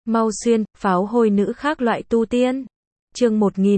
Mau xuyên, pháo hôi nữ khác loại tu tiên. Chương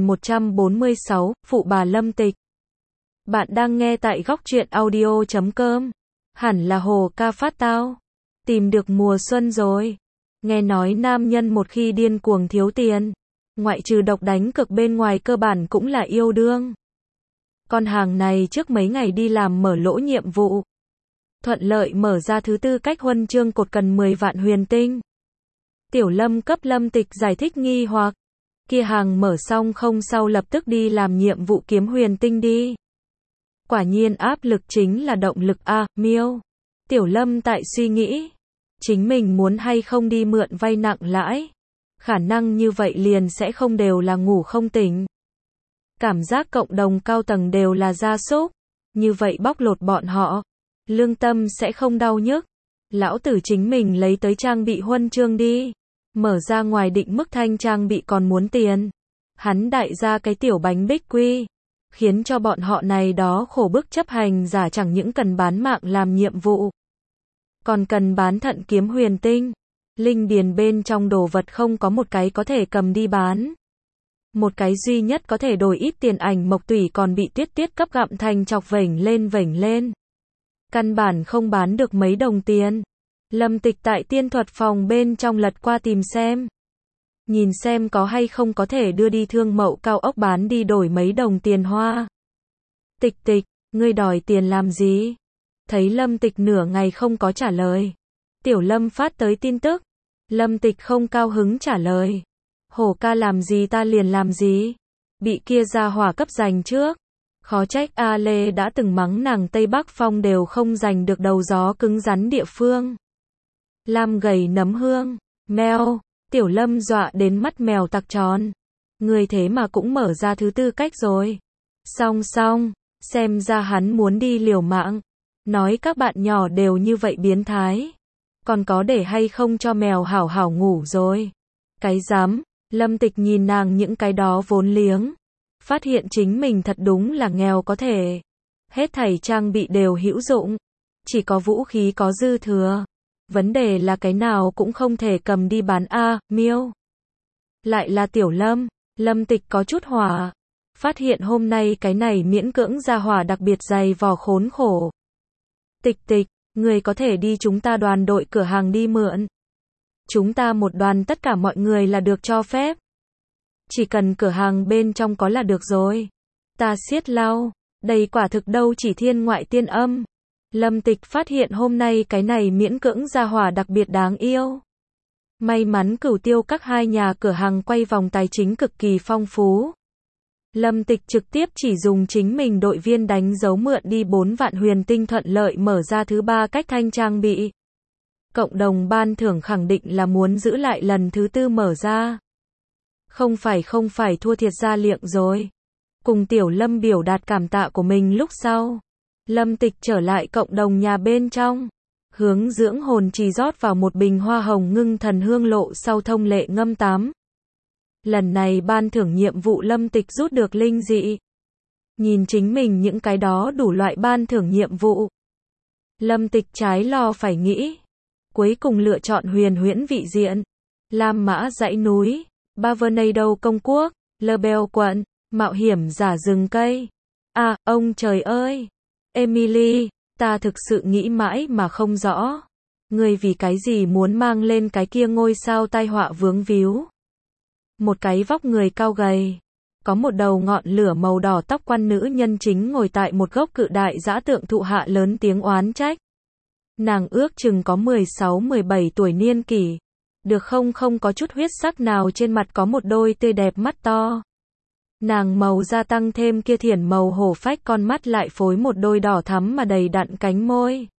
1146, Phụ bà Lâm Tịch. Bạn đang nghe tại góc truyện audio.com. Hẳn là Hồ ca phát tao. Tìm được mùa xuân rồi. Nghe nói nam nhân một khi điên cuồng thiếu tiền, ngoại trừ độc đánh cực bên ngoài cơ bản cũng là yêu đương. Con hàng này trước mấy ngày đi làm mở lỗ nhiệm vụ. Thuận lợi mở ra thứ tư cách huân chương cột cần 10 vạn huyền tinh. Tiểu Lâm cấp Lâm Tịch giải thích nghi hoặc. Kia hàng mở xong không sau lập tức đi làm nhiệm vụ kiếm huyền tinh đi. Quả nhiên áp lực chính là động lực a, miêu. Tiểu Lâm tại suy nghĩ. Chính mình muốn hay không đi mượn vay nặng lãi. Khả năng như vậy liền sẽ không đều là ngủ không tỉnh. Cảm giác cộng đồng cao tầng đều là gia súc. Như vậy bóc lột bọn họ. Lương tâm sẽ không đau nhức. Lão tử chính mình lấy tới trang bị huân chương đi. Mở ra ngoài định mức thanh trang bị còn muốn tiền. Hắn đại ra cái tiểu bánh bích quy. Khiến cho bọn họ này đó khổ bức chấp hành giả chẳng những cần bán mạng làm nhiệm vụ. Còn cần bán thận kiếm huyền tinh. Linh điền bên trong đồ vật không có một cái có thể cầm đi bán. Một cái duy nhất có thể đổi ít tiền ảnh mộc tủy còn bị tuyết tiết cấp gặm thành chọc vểnh lên. Căn bản không bán được mấy đồng tiền. Lâm Tịch tại tiên thuật phòng bên trong lật qua tìm xem. Nhìn xem có hay không có thể đưa đi thương mậu cao ốc bán đi đổi mấy đồng tiền hoa. Tịch, ngươi đòi tiền làm gì? Thấy Lâm Tịch nửa ngày không có trả lời. Tiểu Lâm phát tới tin tức. Lâm Tịch không cao hứng trả lời. Hổ ca làm gì ta liền làm gì. Bị kia ra hỏa cấp giành trước. Khó trách A Lê đã từng mắng nàng Tây Bắc Phong đều không giành được đầu gió cứng rắn địa phương. Lam gầy nấm hương. Mèo. Tiểu Lâm dọa đến mắt mèo tặc tròn. Người thế mà cũng mở ra thứ tư cách rồi. Xong. Xem ra hắn muốn đi liều mạng. Nói các bạn nhỏ đều như vậy biến thái. Còn có để hay không cho mèo hảo hảo ngủ rồi. Cái dám. Lâm Tịch nhìn nàng những cái đó vốn liếng. Phát hiện chính mình thật đúng là nghèo có thể. Hết thảy trang bị đều hữu dụng. Chỉ có vũ khí có dư thừa. Vấn đề là cái nào cũng không thể cầm đi bán a, miêu. Lại là Tiểu Lâm. Lâm Tịch có chút hỏa. Phát hiện hôm nay cái này miễn cưỡng ra hỏa đặc biệt dày vò khốn khổ. Tịch, người có thể đi chúng ta đoàn đội cửa hàng đi mượn. Chúng ta một đoàn tất cả mọi người là được cho phép. Chỉ cần cửa hàng bên trong có là được rồi. Ta siết lau. Đây quả thực đâu chỉ thiên ngoại tiên âm. Lâm Tịch phát hiện hôm nay cái này miễn cưỡng ra hỏa đặc biệt đáng yêu. May mắn Cửu Tiêu các hai nhà cửa hàng quay vòng tài chính cực kỳ phong phú. Lâm Tịch trực tiếp chỉ dùng chính mình đội viên đánh dấu mượn đi 4 vạn huyền tinh thuận lợi mở ra thứ ba cách thanh trang bị. Cộng đồng ban thưởng khẳng định là muốn giữ lại lần thứ tư mở ra. Không phải thua thiệt ra liệng rồi. Cùng Tiểu Lâm biểu đạt cảm tạ của mình lúc sau. Lâm Tịch trở lại cộng đồng nhà bên trong. Hướng dưỡng hồn trì rót vào một bình hoa hồng ngưng thần hương lộ sau thông lệ ngâm tắm. Lần này ban thưởng nhiệm vụ Lâm Tịch rút được linh dị. Nhìn chính mình những cái đó đủ loại ban thưởng nhiệm vụ. Lâm Tịch trái lo phải nghĩ. Cuối cùng lựa chọn huyền huyễn vị diện. Lam Mã dãy núi. Bavernado công quốc. Lebel quận. Mạo hiểm giả rừng cây. À, ông trời ơi. Emily, ta thực sự nghĩ mãi mà không rõ. Ngươi vì cái gì muốn mang lên cái kia ngôi sao tai họa vướng víu. Một cái vóc người cao gầy. Có một đầu ngọn lửa màu đỏ tóc quan nữ nhân chính ngồi tại một gốc cự đại dã tượng thụ hạ lớn tiếng oán trách. Nàng ước chừng có 16-17 tuổi niên kỷ. Được không có chút huyết sắc nào trên mặt có một đôi tươi đẹp mắt to. Nàng màu da tăng thêm kia thiển màu hổ phách con mắt lại phối một đôi đỏ thắm mà đầy đặn cánh môi.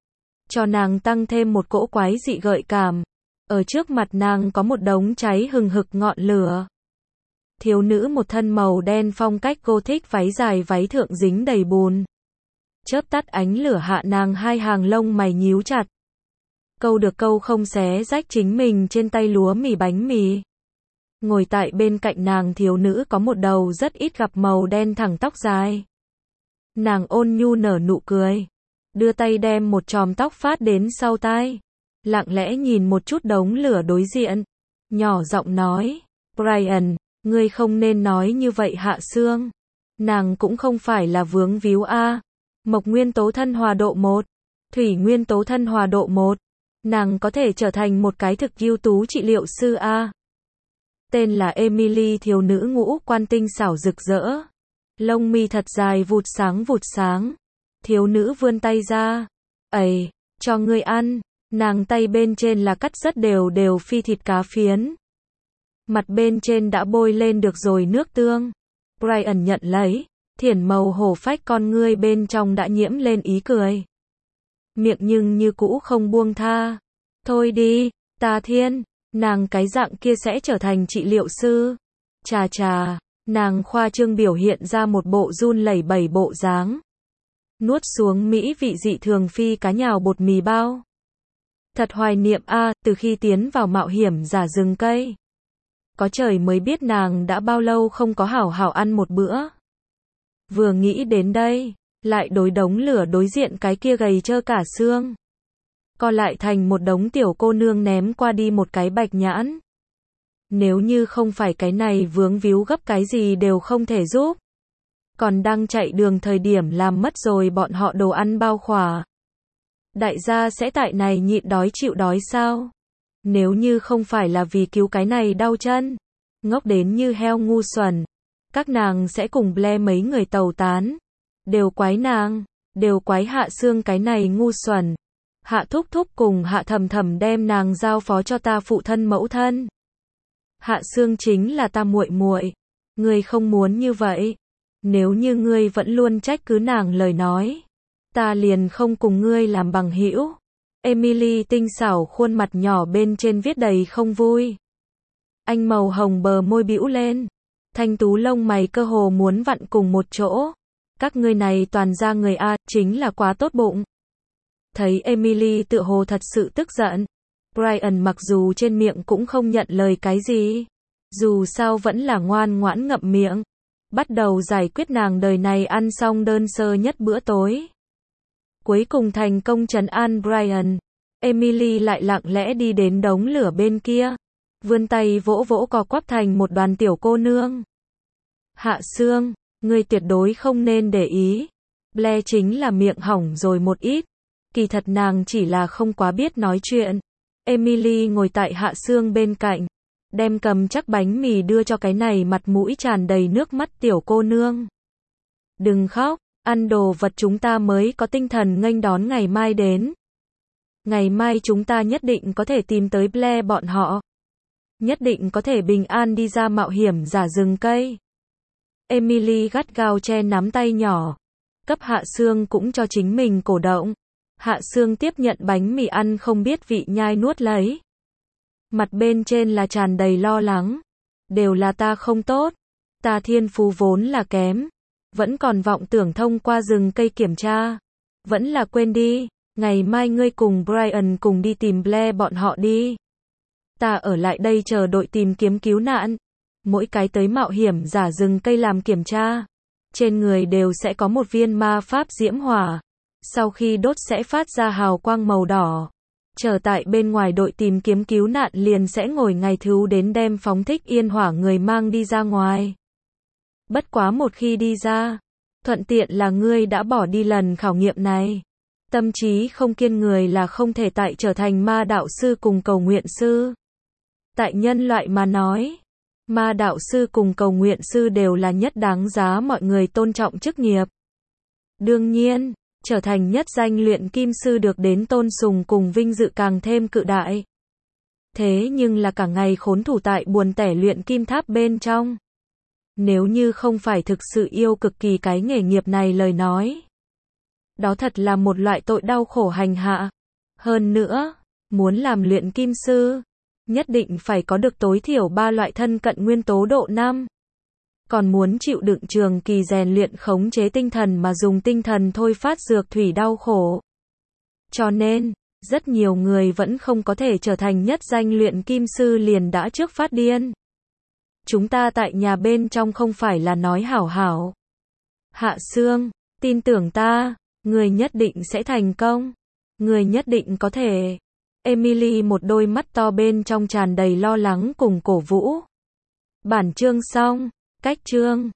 Cho nàng tăng thêm một cỗ quái dị gợi cảm. Ở trước mặt nàng có một đống cháy hừng hực ngọn lửa. Thiếu nữ một thân màu đen phong cách gothic váy dài váy thượng dính đầy bùn. Chớp tắt ánh lửa hạ nàng hai hàng lông mày nhíu chặt. Câu được câu không xé rách chính mình trên tay lúa mì bánh mì. Ngồi tại bên cạnh nàng thiếu nữ có một đầu rất ít gặp màu đen thẳng tóc dài. Nàng ôn nhu nở nụ cười. Đưa tay đem một chòm tóc phát đến sau tai. Lặng lẽ nhìn một chút đống lửa đối diện. nhỏ giọng nói, Brian, ngươi không nên nói như vậy Hạ Sương. Nàng cũng không phải là vướng víu a. Mộc nguyên tố thân hòa độ 1, thủy nguyên tố thân hòa độ 1. Nàng có thể trở thành một cái thực ưu tú trị liệu sư a. Tên là Emily, thiếu nữ ngũ quan tinh xảo rực rỡ. Lông mi thật dài vụt sáng. Thiếu nữ vươn tay ra. Ây, cho ngươi ăn. Nàng tay bên trên là cắt rất đều phi thịt cá phiến. Mặt bên trên đã bôi lên được rồi nước tương. Brian nhận lấy, thiển màu hổ phách con ngươi bên trong đã nhiễm lên ý cười. Miệng nhưng như cũ không buông tha. Thôi đi, Tà Thiên, nàng cái dạng kia sẽ trở thành trị liệu sư. Chà, nàng khoa trương biểu hiện ra một bộ run lẩy bẩy bộ dáng. Nuốt xuống mỹ vị dị thường phi cá nhào bột mì bao. Thật hoài niệm a, từ khi tiến vào mạo hiểm giả rừng cây. Có trời mới biết nàng đã bao lâu không có hảo hảo ăn một bữa. Vừa nghĩ đến đây, lại đối đống lửa đối diện cái kia gầy trơ cả xương. Co lại thành một đống tiểu cô nương ném qua đi một cái bạch nhãn. Nếu như không phải cái này vướng víu gấp cái gì đều không thể giúp. Còn đang chạy đường thời điểm làm mất rồi bọn họ đồ ăn bao khỏa. Đại gia sẽ tại này nhịn đói chịu đói sao? Nếu như không phải là vì cứu cái này đau chân, ngốc đến như heo ngu xuẩn, các nàng sẽ cùng ble mấy người tàu tán. Đều quái nàng, đều quái Hạ Sương cái này ngu xuẩn. Hạ Thúc Thúc cùng Hạ Thầm Thầm đem nàng giao phó cho ta phụ thân mẫu thân. Hạ Sương chính là ta muội muội, ngươi không muốn như vậy. Nếu như ngươi vẫn luôn trách cứ nàng lời nói, ta liền không cùng ngươi làm bằng hữu. Emily tinh xảo khuôn mặt nhỏ bên trên viết đầy không vui. Anh màu hồng bờ môi bĩu lên, thanh tú lông mày cơ hồ muốn vặn cùng một chỗ. Các ngươi này toàn ra người a, chính là quá tốt bụng. Thấy Emily tựa hồ thật sự tức giận, Brian mặc dù trên miệng cũng không nhận lời cái gì, dù sao vẫn là ngoan ngoãn ngậm miệng, bắt đầu giải quyết nàng đời này ăn xong đơn sơ nhất bữa tối. Cuối cùng thành công trấn an Brian, Emily lại lặng lẽ đi đến đống lửa bên kia, vươn tay vỗ vỗ co quắp thành một đoàn tiểu cô nương. Hạ Sương, ngươi tuyệt đối không nên để ý. Blair chính là miệng hỏng rồi một ít. Kỳ thật nàng chỉ là không quá biết nói chuyện. Emily ngồi tại Hạ Sương bên cạnh, đem cầm chắc bánh mì đưa cho cái này mặt mũi tràn đầy nước mắt tiểu cô nương. Đừng khóc, ăn đồ vật chúng ta mới có tinh thần nghênh đón ngày mai đến. Ngày mai chúng ta nhất định có thể tìm tới Blair bọn họ. Nhất định có thể bình an đi ra mạo hiểm giả rừng cây. Emily gắt gao che nắm tay nhỏ, cấp Hạ Sương cũng cho chính mình cổ động. Hạ Sương tiếp nhận bánh mì ăn không biết vị nhai nuốt lấy. Mặt bên trên là tràn đầy lo lắng. Đều là ta không tốt. Ta thiên phú vốn là kém. Vẫn còn vọng tưởng thông qua rừng cây kiểm tra. Vẫn là quên đi. Ngày mai ngươi cùng Brian cùng đi tìm Blair bọn họ đi. Ta ở lại đây chờ đội tìm kiếm cứu nạn. Mỗi cái tới mạo hiểm giả rừng cây làm kiểm tra. Trên người đều sẽ có một viên ma pháp diễm hỏa. Sau khi đốt sẽ phát ra hào quang màu đỏ. Chờ tại bên ngoài đội tìm kiếm cứu nạn liền sẽ ngồi ngày thứ đến đem phóng thích yên hỏa người mang đi ra ngoài. Bất quá một khi đi ra, thuận tiện là ngươi đã bỏ đi lần khảo nghiệm này. Tâm trí không kiên người là không thể tại trở thành ma đạo sư cùng cầu nguyện sư. Tại nhân loại mà nói, ma đạo sư cùng cầu nguyện sư đều là nhất đáng giá mọi người tôn trọng chức nghiệp. Đương nhiên, trở thành nhất danh luyện kim sư được đến tôn sùng cùng vinh dự càng thêm cự đại. Thế nhưng là cả ngày khốn thủ tại buồn tẻ luyện kim tháp bên trong. Nếu như không phải thực sự yêu cực kỳ cái nghề nghiệp này lời nói, đó thật là một loại tội đau khổ hành hạ. Hơn nữa, muốn làm luyện kim sư, nhất định phải có được tối thiểu 3 loại thân cận nguyên tố độ 5. Còn muốn chịu đựng trường kỳ rèn luyện khống chế tinh thần mà dùng tinh thần thôi phát dược thủy đau khổ. Cho nên, rất nhiều người vẫn không có thể trở thành nhất danh luyện kim sư liền đã trước phát điên. Chúng ta tại nhà bên trong không phải là nói hảo hảo. Hạ Sương, tin tưởng ta, người nhất định sẽ thành công. Người nhất định có thể. Emily một đôi mắt to bên trong tràn đầy lo lắng cùng cổ vũ. Bản chương xong. Cách chương